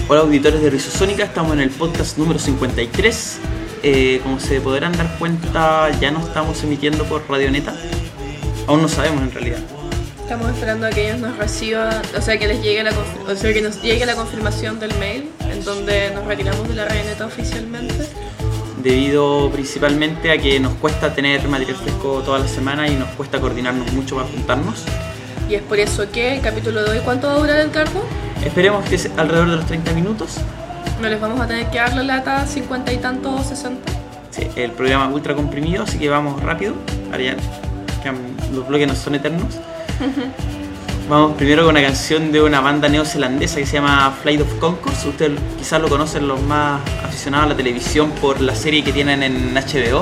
Hola auditores de Rizosónica, estamos en el podcast número 53. Como se podrán dar cuenta, ya no estamos emitiendo por Radioneta. Aún no sabemos en realidad. Estamos esperando a que ellos nos reciban, o sea que les llegue que nos llegue la confirmación del mail en donde nos retiramos de la Radioneta oficialmente. Debido principalmente a que nos cuesta tener material fresco toda la semana y nos cuesta coordinarnos mucho para juntarnos. Y es por eso que el capítulo de hoy, ¿cuánto va a durar el cargo? Esperemos que sea alrededor de los 30 minutos. No les vamos a tener que dar la lata 50 y tanto, 60. Sí, el programa ultra comprimido, así que vamos rápido. Ahora ya los bloques no son eternos. Vamos primero con una canción de una banda neozelandesa que se llama Flight of Conchords. Ustedes quizás lo conocen los más aficionados a la televisión por la serie que tienen en HBO.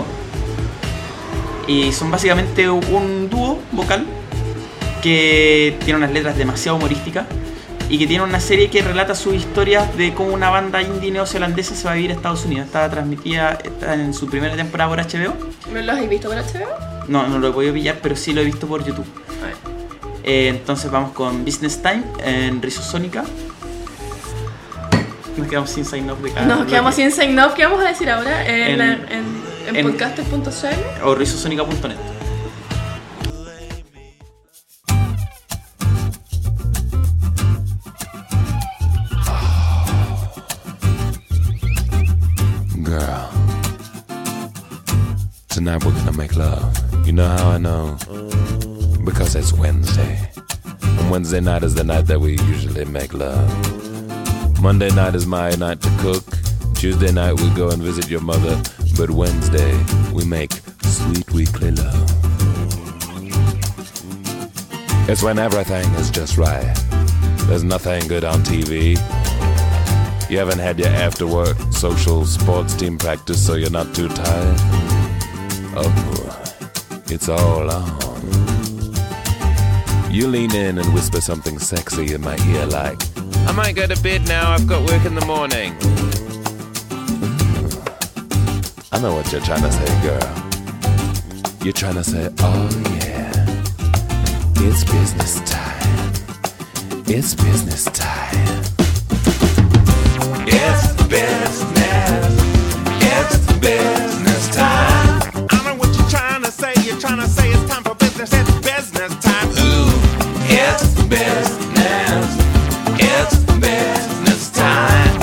Y son básicamente un dúo vocal que tiene unas letras demasiado humorísticas y que tiene una serie que relata sus historias de cómo una banda indie neozelandesa se va a vivir a Estados Unidos. Está transmitida en su primera temporada por HBO. ¿No lo has visto por HBO? No lo he podido pillar, pero sí lo he visto por YouTube. Entonces vamos con Business Time en Rizosónica. Nos quedamos sin sign off de cada Nos quedamos sin sign off. ¿Qué vamos a decir ahora? En podcaster.cl o rizosónica.net. Girl, tonight we're gonna make love. You know how I know? Because it's Wednesday. And Wednesday night is the night that we usually make love. Monday night is my night to cook. Tuesday night we go and visit your mother. But Wednesday we make sweet weekly love. It's when everything is just right. There's nothing good on TV. You haven't had your after work social sports team practice, so you're not too tired. Oh, it's all on. You lean in and whisper something sexy in my ear like, I might go to bed now, I've got work in the morning. I know what you're trying to say, girl. You're trying to say, oh yeah, it's business time. It's business time. It's business. It's business time. I know what you're trying to say. You're trying to say it's time for business. It's business time. Ooh, it's business. It's business time.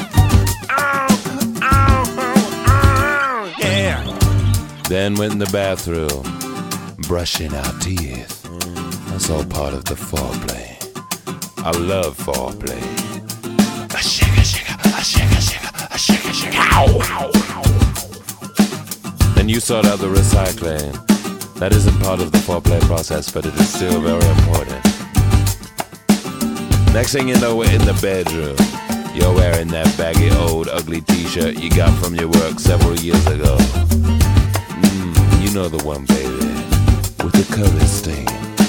Yeah. Then went in the bathroom, brushing our teeth. That's all part of the foreplay. I love foreplay. A shake, a shake, a shake, a shake, a shake, a shake. Ow. Then you sort out the recycling. That isn't part of the foreplay process, but it is still very important. Next thing you know, we're in the bedroom. You're wearing that baggy old ugly t-shirt you got from your work several years ago. You know the one, baby, with the curly stain.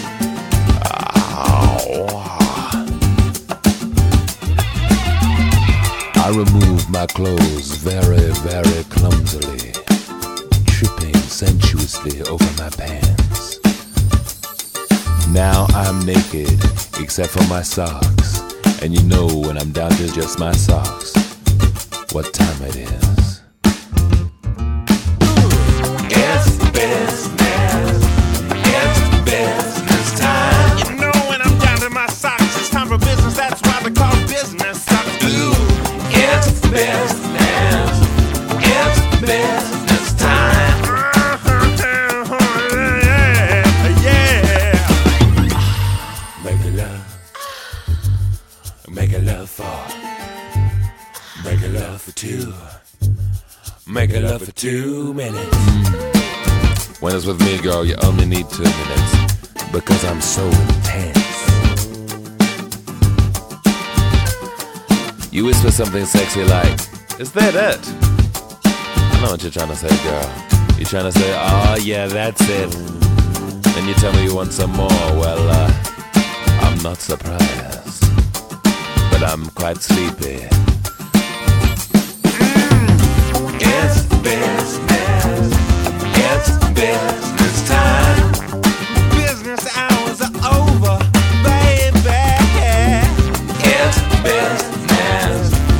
I remove my clothes very, very clumsily, tripping sensuously over my pants. Now I'm naked, except for my socks, and you know when I'm down to just my socks, what time it is. It's business. It's business time. You know when I'm down to my socks, it's time for business. That's why they call business socks. Ooh. It's business. It's business time. Yeah. Make it love. Make it love for. Make it love for two. Make it love for 2 minutes. When it's with me, girl, you only need 2 minutes. Because I'm so intense. You whisper something sexy like, is that it? I know what you're trying to say, girl. You're trying to say, oh yeah, that's it. Then you tell me you want some more. Well, I'm not surprised. But I'm quite sleepy. It's business. It's business time. Business hours are over, baby. It's business.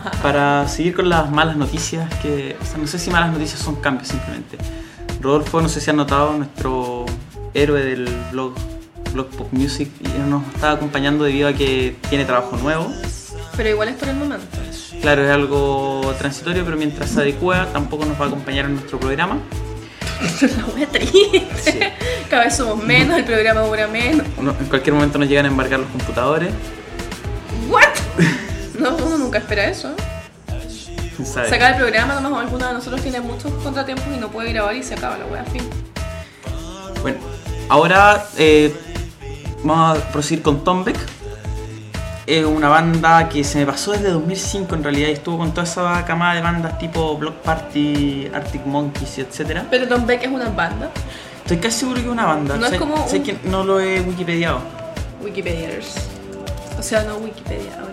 Para seguir con las malas noticias, que, o sea, no sé si malas noticias son cambios simplemente. Rodolfo, no sé si han notado, nuestro héroe del blog Pop Music, nos está acompañando debido a que tiene trabajo nuevo. Pero igual es por el momento. Claro, es algo transitorio, pero mientras se adecua, tampoco nos va a acompañar en nuestro programa. La wea triste. Sí. Cada vez somos menos, el programa dura menos. En cualquier momento nos llegan a embargar los computadores. ¿What? No, uno nunca espera eso. ¿Quién sabe? Se acaba el programa, a lo mejor alguno de nosotros tiene muchos contratiempos y no puede grabar y se acaba la wea, fin. Bueno, ahora vamos a proseguir con Tom Beck. Es una banda que se me pasó desde 2005 en realidad y estuvo con toda esa camada de bandas tipo Block Party, Arctic Monkeys, etc. Pero Tom Beck es una banda. Estoy casi seguro que es una banda. No es como sé un- que no lo he wikipediado. Wikipediers. O sea, no Wikipedia, ahora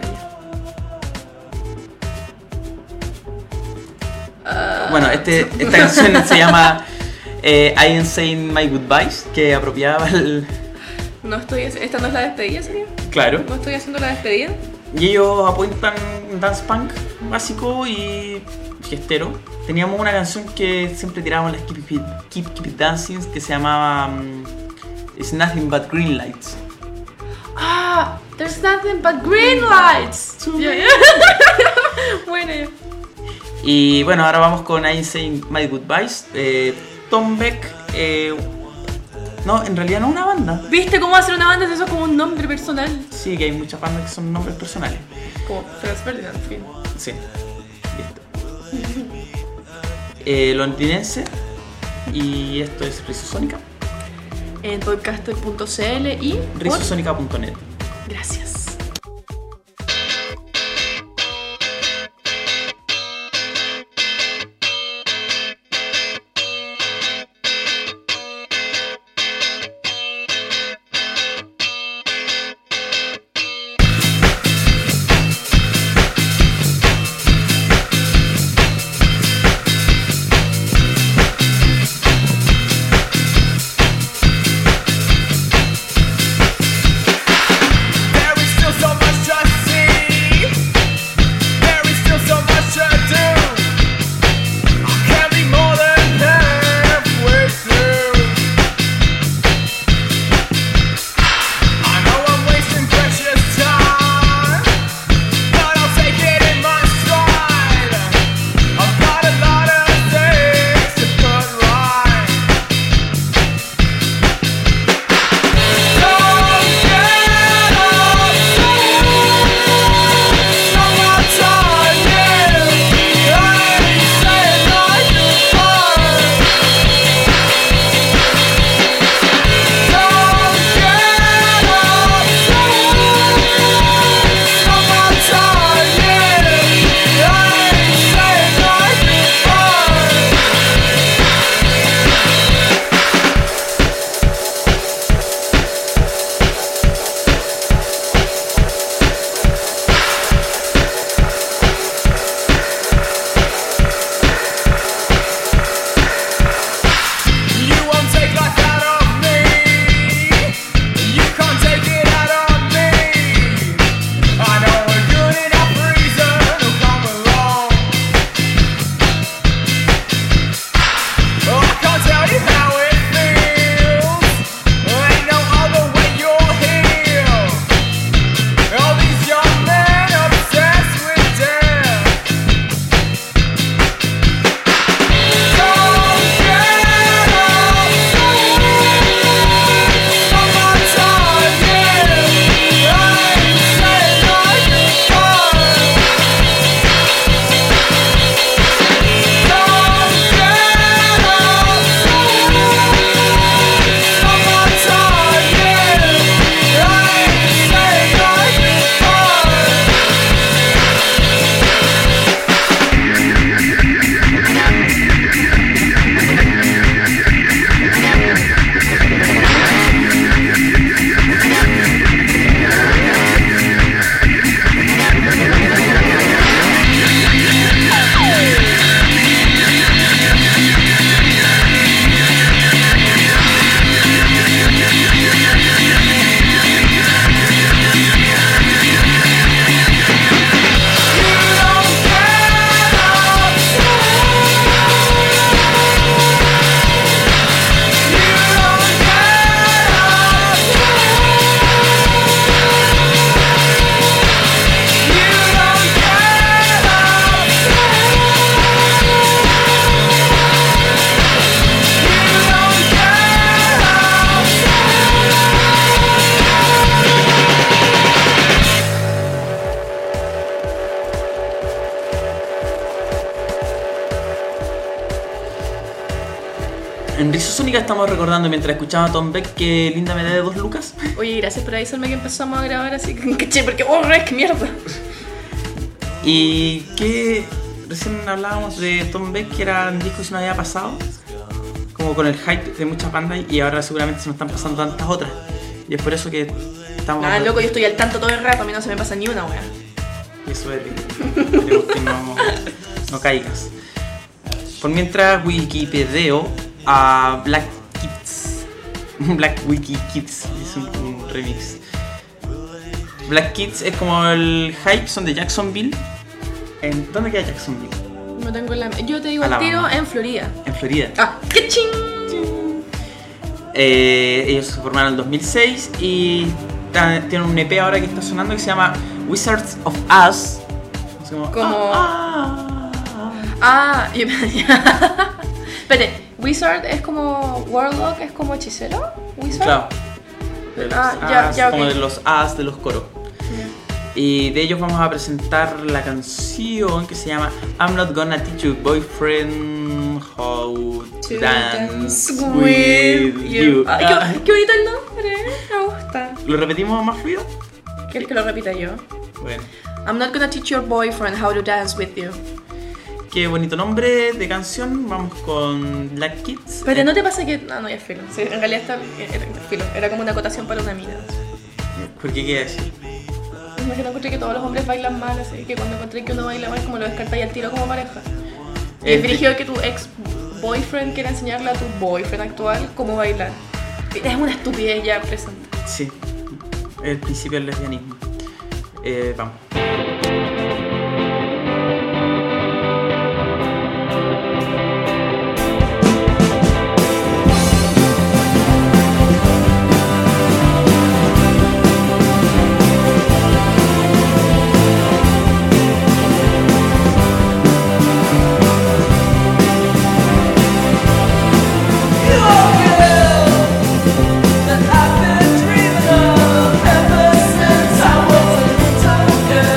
ya. Bueno, esta canción se llama I Ain't Saying My Goodbyes, que apropiaba el... No estoy... ¿Esta no es la despedida, sería? Claro. ¿No estoy haciendo la despedida? Y ellos apuntan dance punk básico y fiestero. Teníamos una canción que siempre tirábamos las Keep It Dancing, que se llamaba It's Nothing But Green Lights. Ah, there's nothing but green lights. Yeah, yeah. Bueno, ya. Y bueno, ahora vamos con I Ain't Saying My Goodbyes. Tom Beck, no, en realidad no es una banda. ¿Viste cómo hacer una banda si eso es como un nombre personal? Sí, que hay muchas bandas que son nombres personales. Como Franz Ferdinand, fin. Sí, listo. Londinense. Y esto es Rizosónica. En podcaster.cl y... Rizosónica.net. Gracias. There is En Rizosónica estamos recordando mientras escuchamos a Tom Beck que Linda me da de 2 lucas. Oye, gracias por avisarme que empezamos a grabar así que caché, porque qué mierda. Y que recién hablábamos de Tom Beck, que era un disco que se nos había pasado, como con el hype de muchas bandas, y ahora seguramente se nos están pasando tantas otras. Y es por eso que estamos... Ah, loco, yo estoy al tanto todo el rato, a mí no se me pasa ni una wea. Y eso es lindo. Esperemos que no caigas. Por mientras, Wikipedeo a Black Kids. Black Wiki Kids, es un remix. Black Kids es como el hype, son de Jacksonville. ¿Dónde queda Jacksonville? No tengo yo te digo el Alabama. tiro en Florida. En Florida. Ah, qué ching. Ellos se formaron en el 2006 y tienen un EP ahora que está sonando que se llama Wizards of Us. Espérate, Wizard es como Warlock, es como hechicero. Wizard. Claro. De los como ok. de los As de los coros. Y de ellos vamos a presentar la canción que se llama I'm Not Gonna Teach Your Boyfriend How to Dance With You. Qué bonito el nombre, me gusta. ¿Lo repetimos más fluido? ¿Quieres que lo repita yo? Bueno, I'm not gonna teach your boyfriend how to dance with you. qué bonito nombre de canción. Vamos con Black Kids. Pero ¿no te pasa que...? No, ya es filo. Sí, en realidad era filo. Era como una acotación para una mina. ¿Por qué qué decir? Es que no encontré que todos los hombres bailan mal, así que cuando encontré que uno baila mal, como lo descartáis al tiro como pareja. Y es dirigido que tu ex boyfriend quiera enseñarle a tu boyfriend actual cómo bailar. Es una estupidez ya presente. Sí, el principio del lesbianismo. Vamos. That I've been dreaming of ever since I was a little girl.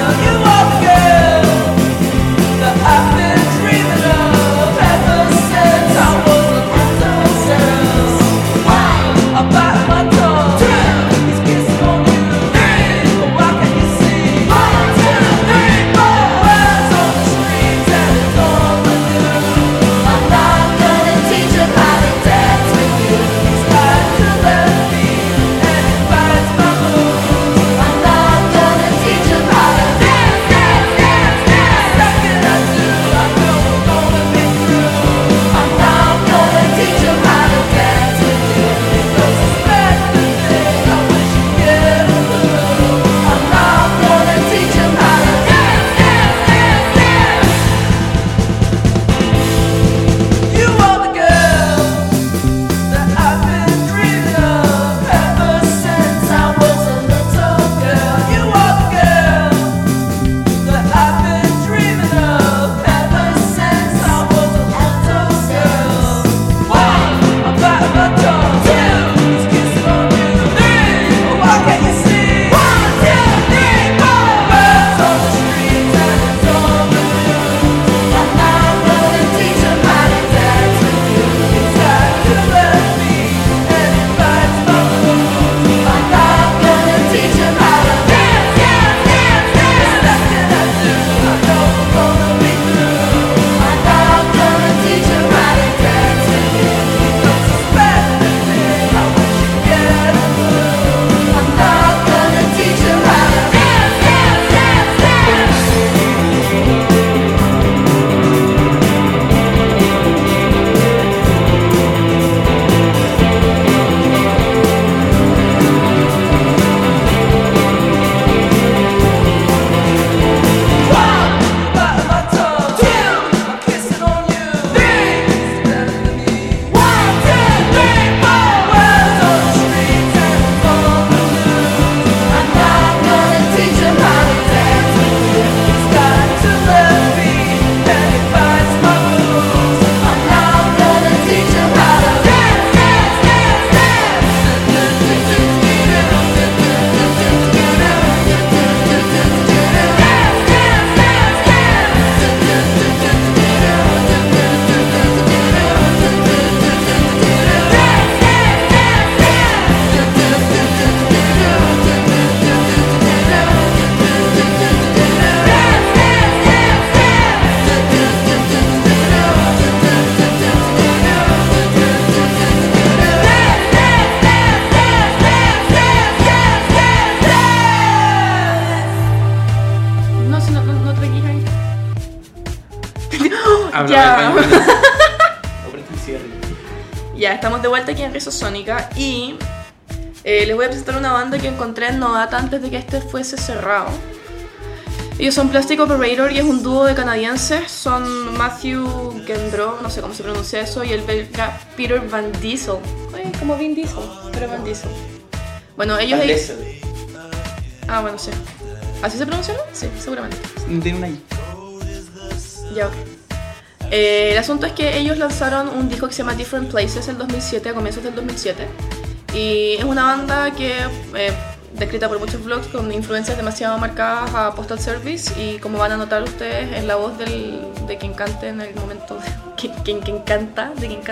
Habla Ya. del baño. O presta el cigarrillo. Ya, estamos de vuelta aquí en Rizosónica y les voy a presentar una banda que encontré en Nodata antes de que este fuese cerrado. Ellos son Plastic Operator y es un dúo de canadienses. Son Matthew Gendreau, no sé cómo se pronuncia eso, y el belga Peter Van Diesel. Oye, como Vin Diesel, pero Van Diesel. Bueno, ellos... Van Diesel. Ah, bueno, sí. ¿Así se pronuncia? Sí, seguramente. No tiene una I. Ya, ok. El asunto es que ellos lanzaron un disco que se llama Different Places en 2007, a comienzos del 2007. Y es una banda que... descrita por muchos vlogs con influencias demasiado marcadas a Postal Service y como van a notar ustedes en la voz de quien cante en el momento quien canta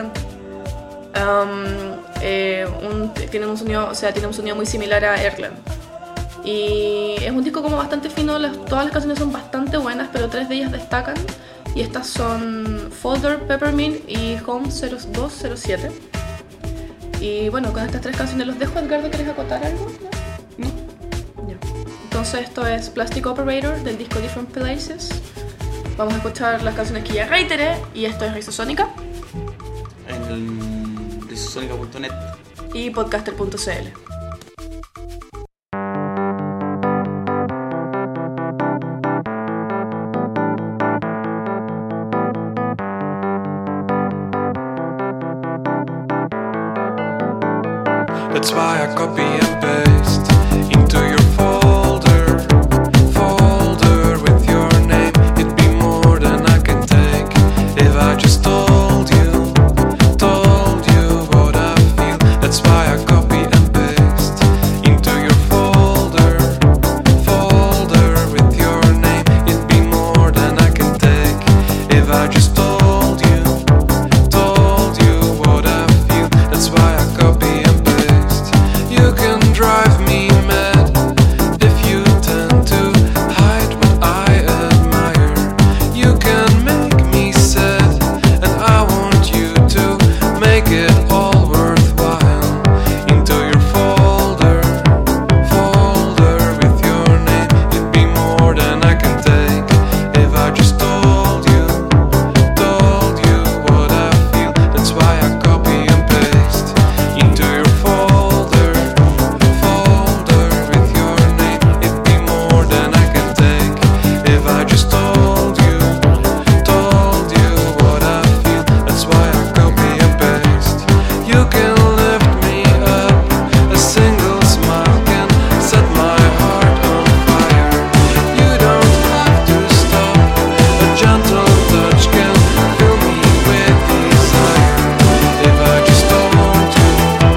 tienen un sonido, o sea, tiene un sonido muy similar a Erland y es un disco como bastante fino, todas las canciones son bastante buenas pero 3 de ellas destacan y estas son Folder, Peppermint y Home 0207 y bueno, con estas 3 canciones los dejo. Edgardo, ¿quieres acotar algo? ¿No? Ya. Entonces esto es Plastic Operator del disco Different Places. Vamos a escuchar las canciones que ya reiteré y esto es Rizosónica En rizosónica.net y podcaster.cl. That's why I copy and paste into your folder with your name. It'd be more than I can take if I just told you what I feel. That's why I copy and paste into your folder with your name. It'd be more than I can take if I just told you what I feel. That's why I copy and paste. You can drive me mad if you tend to hide what I admire. You can make me sad, and I want you to make it all worthwhile. Into your folder with your name. It'd be more than I can take if I just told you what I feel. That's why I copy and paste into your folder with your name. It'd be more than I can take if I just told you what I feel. That's why I copy and paste. You can lift me up, a single smile can set my heart on fire. You don't have to stop, a gentle touch can fill me with desire. If I just told you.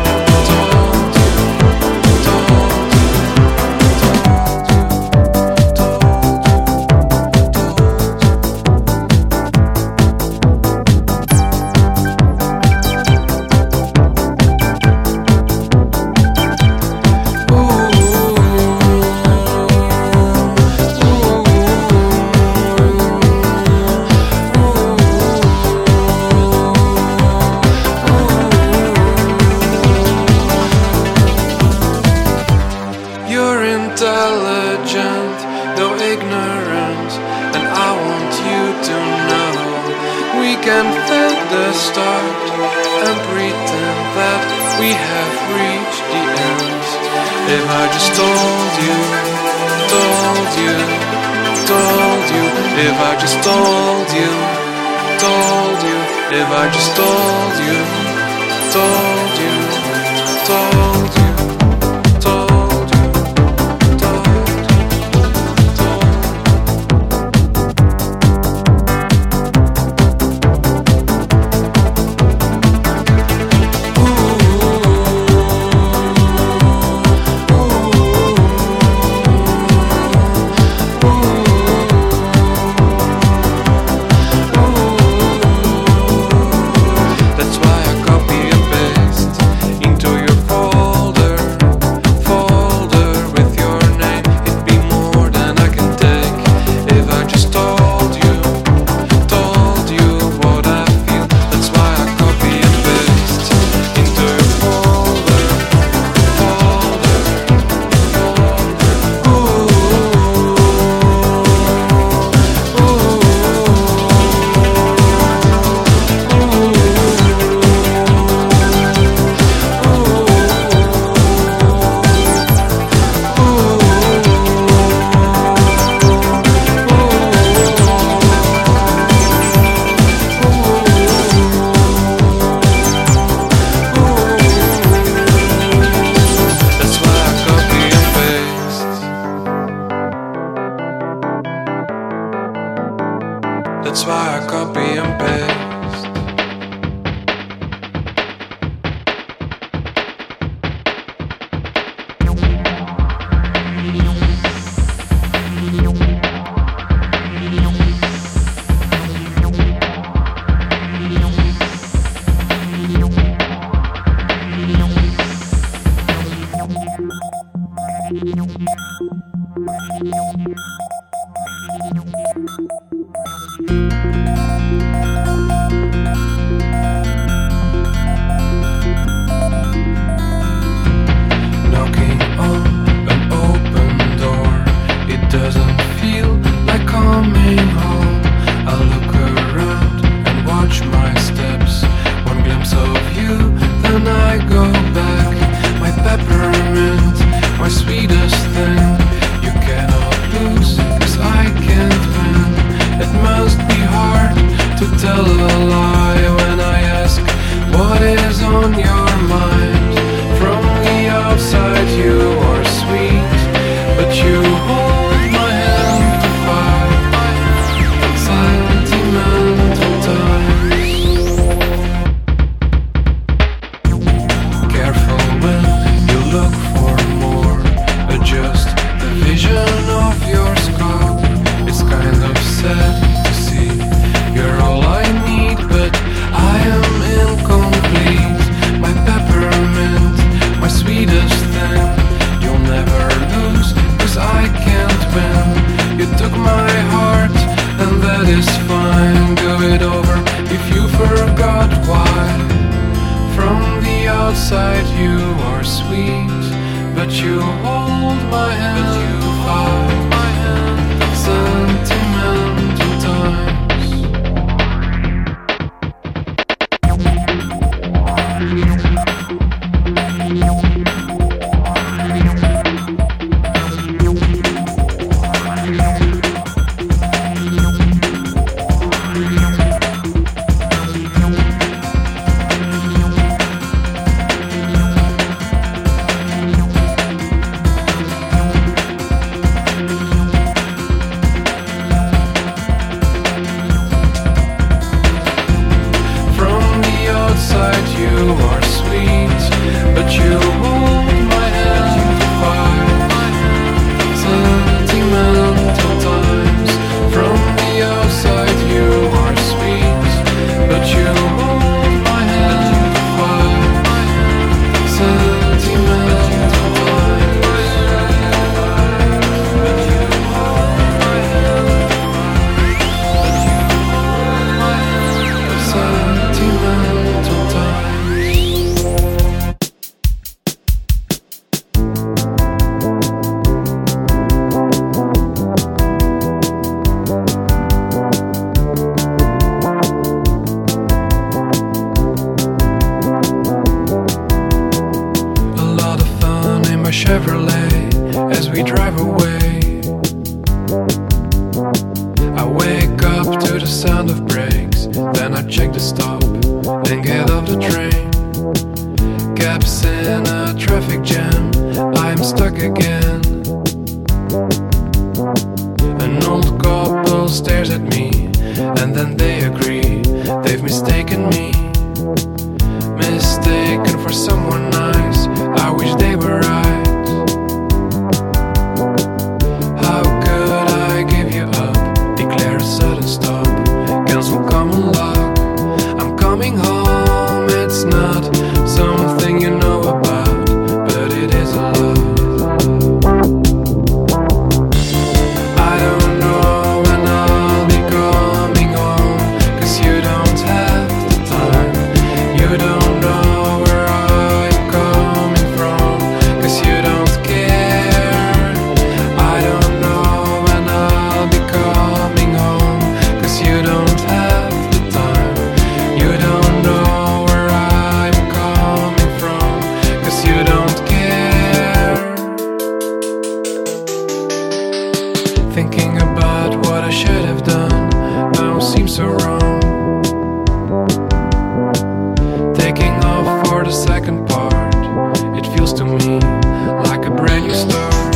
You're intelligent, though ignorant, and I want you to know we can fake the start and pretend that we have reached the end. If I just told you, if I just told you, if I just told you, told you. That's why I copy and paste into your folder That's why I copy and paste.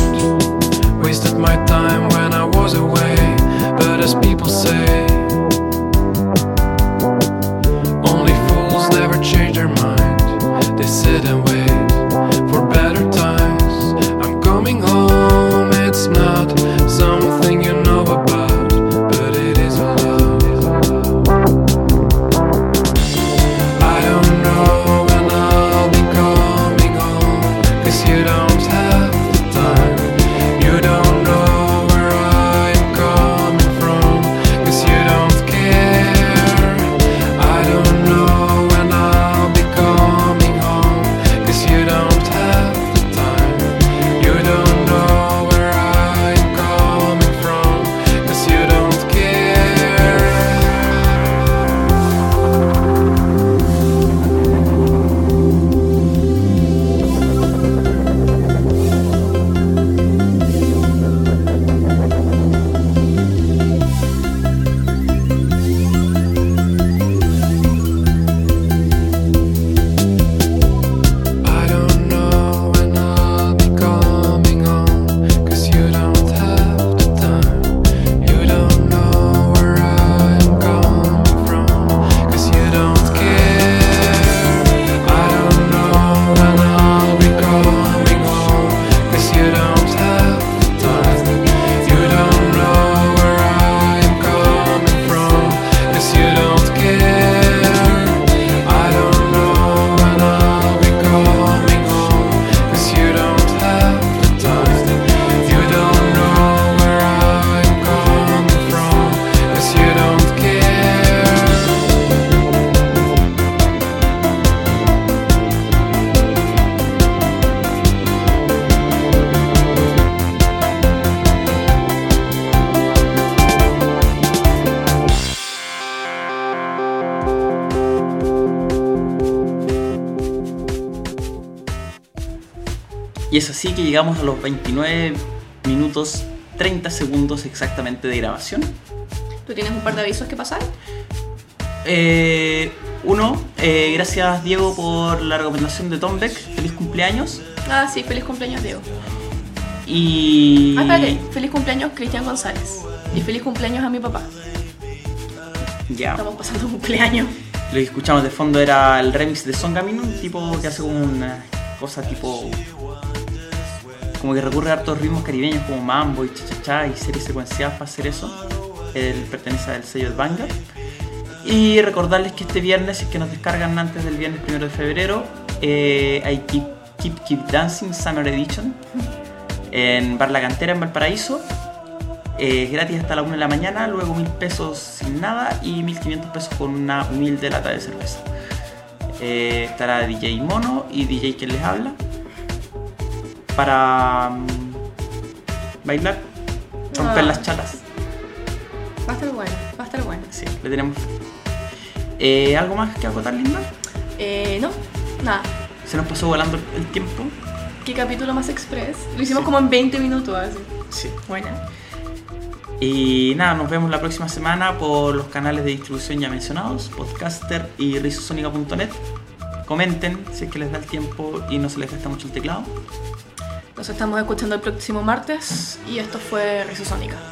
Wasted my time when I was away, but as people say, Y es así que llegamos a los 29 minutos 30 segundos exactamente de grabación. ¿Tú tienes un par de avisos que pasar? Uno, gracias Diego por la recomendación de Tom Beck. Feliz cumpleaños. Ah, sí, feliz cumpleaños, Diego. Y... espérate, feliz cumpleaños Cristian González. Y feliz cumpleaños a mi papá. Ya. Estamos pasando cumpleaños. Lo que escuchamos de fondo era el remix de Songamin, un tipo que hace como una cosa tipo... como que recurre a hartos ritmos caribeños como mambo y cha-cha-cha y series secuenciadas para hacer eso. Él pertenece al sello de Vanguard. Y recordarles que este viernes, si es que nos descargan antes del viernes 1 de febrero, hay Keep Dancing Summer Edition en Bar La Cantera en Valparaíso. Gratis hasta la 1 de la mañana, luego 1.000 pesos sin nada y 1.500 pesos con una humilde lata de cerveza. Estará DJ Mono y DJ quien les habla para bailar, romper las chatas. Va a estar bueno, va a estar bueno. Sí, le tenemos fe. ¿Algo más que acotar, Linda? No, nada. Se nos pasó volando el tiempo. ¿Qué capítulo más express? Lo hicimos Sí. como en 20 minutos así. Sí. Buena. Y nada, nos vemos la próxima semana por los canales de distribución ya mencionados, Podcaster y risosonica.net. Comenten si es que les da el tiempo y no se les gasta mucho el teclado. Nos estamos escuchando el próximo martes y esto fue Risosónica.